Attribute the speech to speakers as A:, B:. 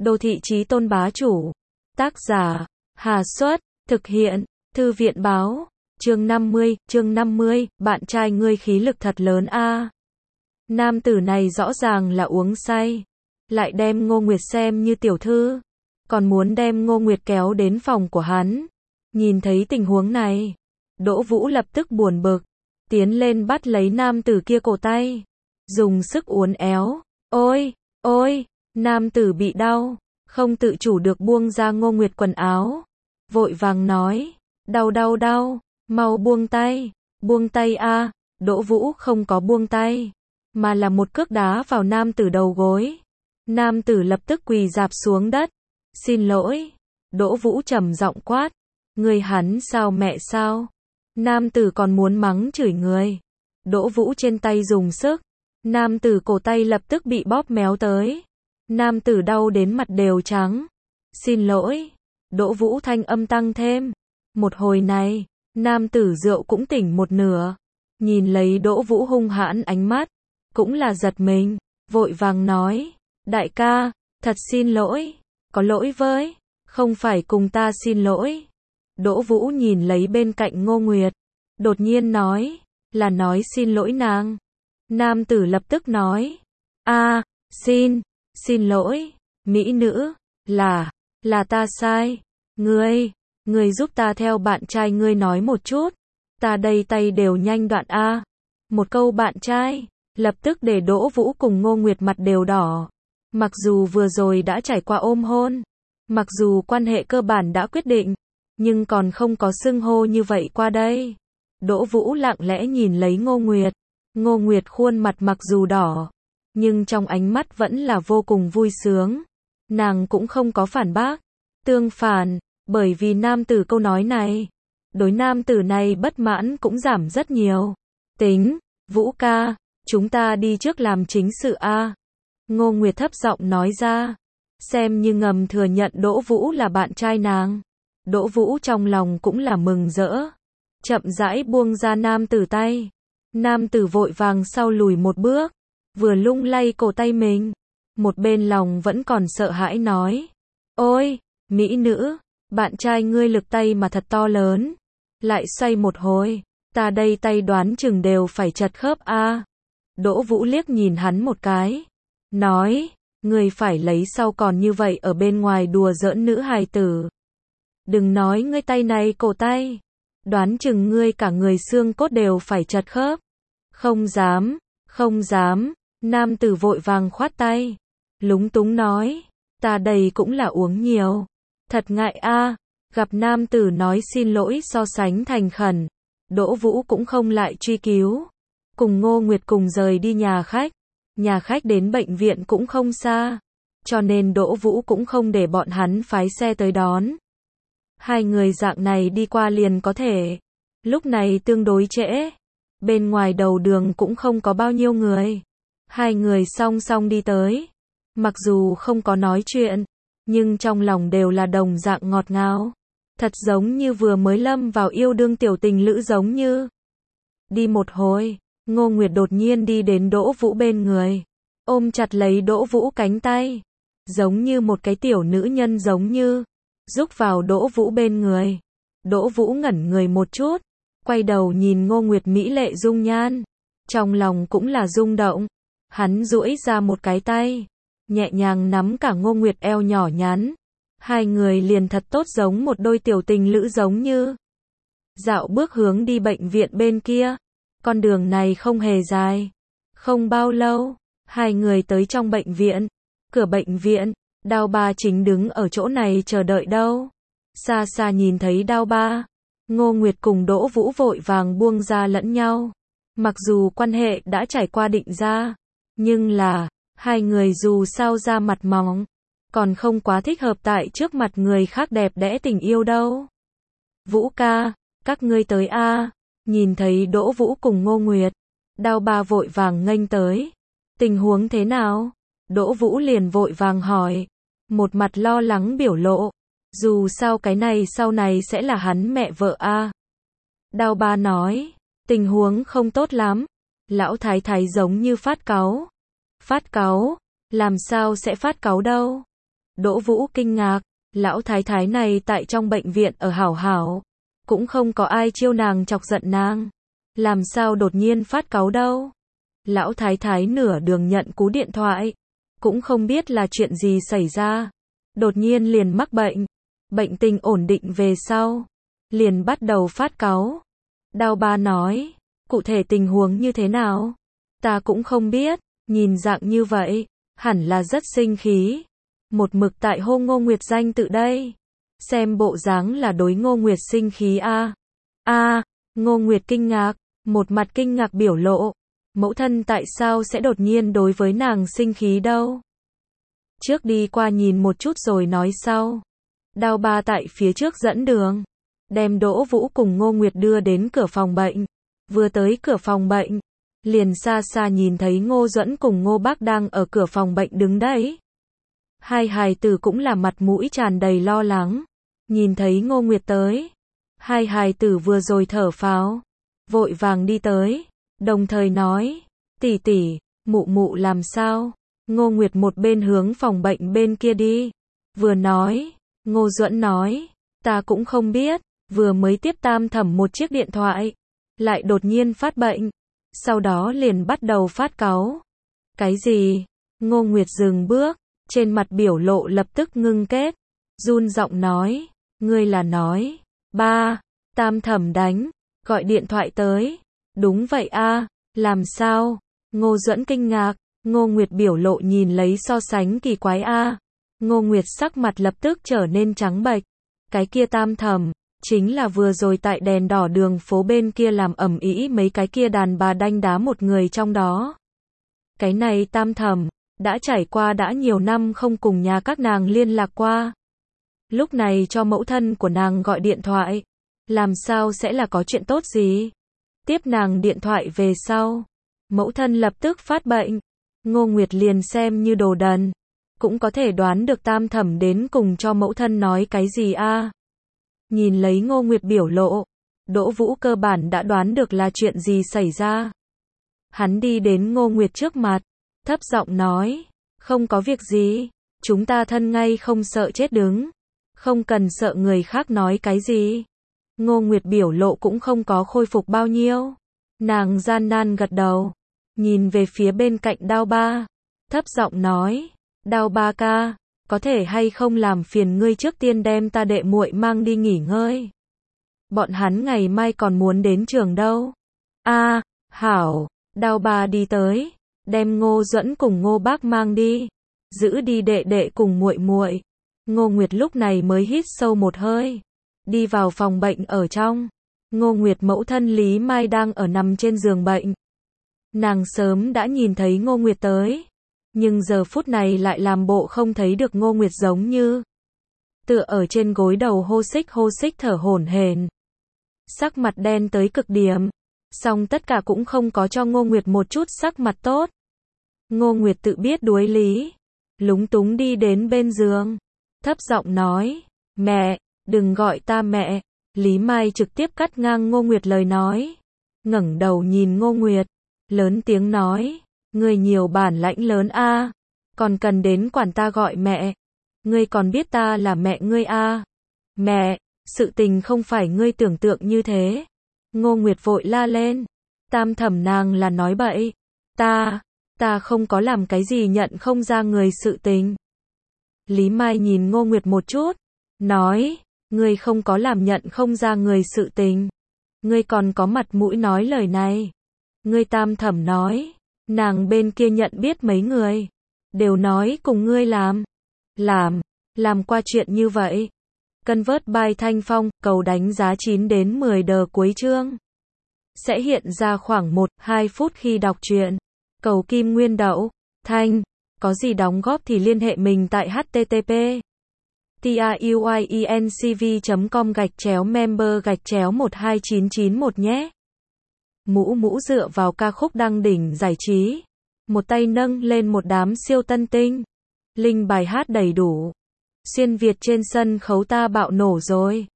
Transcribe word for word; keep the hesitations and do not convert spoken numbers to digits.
A: Đô thị chí tôn bá chủ. Tác giả, Hà Xuất, thực hiện, Thư viện báo, chương năm mươi, chương năm mươi, bạn trai ngươi khí lực thật lớn a. Nam tử này rõ ràng là uống say, lại đem Ngô Nguyệt xem như tiểu thư, còn muốn đem Ngô Nguyệt kéo đến phòng của hắn. Nhìn thấy tình huống này, Đỗ Vũ lập tức buồn bực, tiến lên bắt lấy nam tử kia cổ tay, dùng sức uốn éo. Ôi, ôi, nam tử bị đau, không tự chủ được buông ra Ngô Nguyệt quần áo, vội vàng nói, đau đau đau, mau buông tay, buông tay a. Đỗ Vũ không có buông tay, mà là một cước đá vào nam tử đầu gối. Nam tử lập tức quỳ rạp xuống đất, xin lỗi. Đỗ Vũ trầm giọng quát, người hắn sao mẹ sao? Nam tử còn muốn mắng chửi người. Đỗ Vũ trên tay dùng sức, nam tử cổ tay lập tức bị bóp méo tới. Nam tử đau đến mặt đều trắng. Xin lỗi. Đỗ Vũ thanh âm tăng thêm. Một hồi này, nam tử rượu cũng tỉnh một nửa, nhìn lấy Đỗ Vũ hung hãn ánh mắt, cũng là giật mình, vội vàng nói, đại ca, thật xin lỗi, có lỗi với, không phải cùng ta xin lỗi. Đỗ Vũ nhìn lấy bên cạnh Ngô Nguyệt, đột nhiên nói, là nói xin lỗi nàng. Nam tử lập tức nói, a, xin, xin lỗi, mỹ nữ, là, là ta sai, ngươi, ngươi giúp ta theo bạn trai ngươi nói một chút, ta đây tay đều nhanh đoạn a. Một câu bạn trai, lập tức để Đỗ Vũ cùng Ngô Nguyệt mặt đều đỏ. Mặc dù vừa rồi đã trải qua ôm hôn, mặc dù quan hệ cơ bản đã quyết định, nhưng còn không có xưng hô như vậy qua đây. Đỗ Vũ lặng lẽ nhìn lấy Ngô Nguyệt. Ngô Nguyệt khuôn mặt mặc dù đỏ, nhưng trong ánh mắt vẫn là vô cùng vui sướng. Nàng cũng không có phản bác. Tương phản, bởi vì nam tử câu nói này, đối nam tử này bất mãn cũng giảm rất nhiều. Tính, Vũ ca, chúng ta đi trước làm chính sự a. Ngô Nguyệt thấp giọng nói ra, xem như ngầm thừa nhận Đỗ Vũ là bạn trai nàng. Đỗ Vũ trong lòng cũng là mừng rỡ, chậm rãi buông ra nam tử tay. Nam tử vội vàng sau lùi một bước, vừa lung lay cổ tay mình, một bên lòng vẫn còn sợ hãi nói, ôi, mỹ nữ, bạn trai ngươi lực tay mà thật to lớn, lại xoay một hồi, ta đây tay đoán chừng đều phải chật khớp a. Đỗ Vũ liếc nhìn hắn một cái, nói, ngươi phải lấy sau còn như vậy ở bên ngoài đùa giỡn nữ hài tử. Đừng nói ngươi tay này cổ tay, đoán chừng ngươi cả người xương cốt đều phải chật khớp. Không dám, không dám. Nam tử vội vàng khoát tay, lúng túng nói, ta đây cũng là uống nhiều, thật ngại a. Gặp nam tử nói xin lỗi so sánh thành khẩn, Đỗ Vũ cũng không lại truy cứu, cùng Ngô Nguyệt cùng rời đi nhà khách. Nhà khách đến bệnh viện cũng không xa, cho nên Đỗ Vũ cũng không để bọn hắn phái xe tới đón. Hai người dạng này đi qua liền có thể. Lúc này tương đối trễ, bên ngoài đầu đường cũng không có bao nhiêu người. Hai người song song đi tới, mặc dù không có nói chuyện, nhưng trong lòng đều là đồng dạng ngọt ngào, thật giống như vừa mới lâm vào yêu đương tiểu tình lữ giống như. Đi một hồi, Ngô Nguyệt đột nhiên đi đến Đỗ Vũ bên người, ôm chặt lấy Đỗ Vũ cánh tay, giống như một cái tiểu nữ nhân giống như, rúc vào Đỗ Vũ bên người. Đỗ Vũ ngẩn người một chút, quay đầu nhìn Ngô Nguyệt mỹ lệ dung nhan, trong lòng cũng là rung động. Hắn duỗi ra một cái tay, nhẹ nhàng nắm cả Ngô Nguyệt eo nhỏ nhắn. Hai người liền thật tốt giống một đôi tiểu tình lữ giống như. Dạo bước hướng đi bệnh viện bên kia. Con đường này không hề dài. Không bao lâu, hai người tới trong bệnh viện. Cửa bệnh viện, Đao Ba chính đứng ở chỗ này chờ đợi đâu. Xa xa nhìn thấy Đao Ba, Ngô Nguyệt cùng Đỗ Vũ vội vàng buông ra lẫn nhau. Mặc dù quan hệ đã trải qua định ra, nhưng là, hai người dù sao ra mặt mỏng, còn không quá thích hợp tại trước mặt người khác đẹp đẽ tình yêu đâu. Vũ ca, các ngươi tới a. Nhìn thấy Đỗ Vũ cùng Ngô Nguyệt, Đao Ba vội vàng nghênh tới. Tình huống thế nào? Đỗ Vũ liền vội vàng hỏi, một mặt lo lắng biểu lộ, dù sao cái này sau này sẽ là hắn mẹ vợ a. Đao Ba nói, tình huống không tốt lắm, lão thái thái giống như phát cáu. Phát cáu? Làm sao sẽ phát cáu đâu? Đỗ Vũ kinh ngạc, lão thái thái này tại trong bệnh viện ở hảo hảo, cũng không có ai chiêu nàng chọc giận nàng, làm sao đột nhiên phát cáu đâu. Lão thái thái nửa đường nhận cú điện thoại, cũng không biết là chuyện gì xảy ra, đột nhiên liền mắc bệnh, bệnh tình ổn định về sau, liền bắt đầu phát cáu. Đao Ba nói, cụ thể tình huống như thế nào? Ta cũng không biết, nhìn dạng như vậy, hẳn là rất sinh khí. Một mực tại hô Ngô Nguyệt danh tự đây. Xem bộ dáng là đối Ngô Nguyệt sinh khí a. A, Ngô Nguyệt kinh ngạc, một mặt kinh ngạc biểu lộ. Mẫu thân tại sao sẽ đột nhiên đối với nàng sinh khí đâu? Trước đi qua nhìn một chút rồi nói sau. Đao Ba tại phía trước dẫn đường, đem Đỗ Vũ cùng Ngô Nguyệt đưa đến cửa phòng bệnh. Vừa tới cửa phòng bệnh, liền xa xa nhìn thấy Ngô Duẫn cùng Ngô Bác đang ở cửa phòng bệnh đứng đấy. Hai hài tử cũng là mặt mũi tràn đầy lo lắng. Nhìn thấy Ngô Nguyệt tới, hai hài tử vừa rồi thở phào, vội vàng đi tới, đồng thời nói, tỷ tỷ, mụ mụ làm sao? Ngô Nguyệt một bên hướng phòng bệnh bên kia đi, vừa nói, Ngô Duẫn nói, ta cũng không biết, vừa mới tiếp tam thẩm một chiếc điện thoại, lại đột nhiên phát bệnh, sau đó liền bắt đầu phát cáu. Cái gì? Ngô Nguyệt dừng bước, trên mặt biểu lộ lập tức ngưng kết, run giọng nói, ngươi là nói, ba, tam thẩm đánh, gọi điện thoại tới, đúng vậy a, làm sao? Ngô Duẫn kinh ngạc, Ngô Nguyệt biểu lộ nhìn lấy so sánh kỳ quái a. Ngô Nguyệt sắc mặt lập tức trở nên trắng bệch, cái kia tam thẩm, chính là vừa rồi tại đèn đỏ đường phố bên kia làm ầm ĩ mấy cái kia đàn bà đanh đá một người trong đó. Cái này tam thẩm, đã trải qua đã nhiều năm không cùng nhà các nàng liên lạc qua. Lúc này cho mẫu thân của nàng gọi điện thoại, làm sao sẽ là có chuyện tốt gì? Tiếp nàng điện thoại về sau, mẫu thân lập tức phát bệnh. Ngô Nguyệt liền xem như đồ đần, cũng có thể đoán được tam thẩm đến cùng cho mẫu thân nói cái gì a. Nhìn lấy Ngô Nguyệt biểu lộ, Đỗ Vũ cơ bản đã đoán được là chuyện gì xảy ra. Hắn đi đến Ngô Nguyệt trước mặt, thấp giọng nói, không có việc gì, chúng ta thân ngay không sợ chết đứng, không cần sợ người khác nói cái gì. Ngô Nguyệt biểu lộ cũng không có khôi phục bao nhiêu, nàng gian nan gật đầu, nhìn về phía bên cạnh Đao Ba, thấp giọng nói, Đao Ba ca, có thể hay không làm phiền ngươi trước tiên đem ta đệ muội mang đi nghỉ ngơi. Bọn hắn ngày mai còn muốn đến trường đâu. A, hảo, Đao Ba đi tới, đem Ngô Duẫn cùng Ngô Bác mang đi, giữ đi đệ đệ cùng muội muội. Ngô Nguyệt lúc này mới hít sâu một hơi, đi vào phòng bệnh ở trong. Ngô Nguyệt mẫu thân Lý Mai đang ở nằm trên giường bệnh. Nàng sớm đã nhìn thấy Ngô Nguyệt tới, nhưng giờ phút này lại làm bộ không thấy được Ngô Nguyệt, giống như tựa ở trên gối đầu hô xích hô xích thở hổn hển, sắc mặt đen tới cực điểm, song tất cả cũng không có cho Ngô Nguyệt một chút sắc mặt tốt. Ngô Nguyệt tự biết đuối lý, lúng túng đi đến bên giường, thấp giọng nói, mẹ, đừng gọi ta mẹ. Lý Mai trực tiếp cắt ngang Ngô Nguyệt lời nói, ngẩng đầu nhìn Ngô Nguyệt, lớn tiếng nói, ngươi nhiều bản lãnh lớn a, còn cần đến quản ta gọi mẹ, ngươi còn biết ta là mẹ ngươi a? Mẹ, sự tình không phải ngươi tưởng tượng như thế. Ngô Nguyệt vội la lên, tam thẩm nàng là nói bậy, ta, ta không có làm cái gì nhận không ra người sự tình. Lý Mai nhìn Ngô Nguyệt một chút, nói, ngươi không có làm nhận không ra người sự tình, ngươi còn có mặt mũi nói lời này. Ngươi tam thẩm nói, nàng bên kia nhận biết mấy người, đều nói cùng ngươi làm, làm, làm qua chuyện như vậy. Convert by Thanh Phong, cầu đánh giá chín đến mười đờ cuối chương. Sẽ hiện ra khoảng một đến hai phút khi đọc truyện. Cầu Kim Nguyên Đậu, Thanh, có gì đóng góp thì liên hệ mình tại http truyencv chấm com gạch chéo member gạch chéo một hai chín chín một nhé. Mũ mũ dựa vào ca khúc đăng đỉnh giải trí, một tay nâng lên một đám siêu tân tinh. Link bài hát đầy đủ. Xuyên Việt trên sân khấu ta bạo nổ rồi.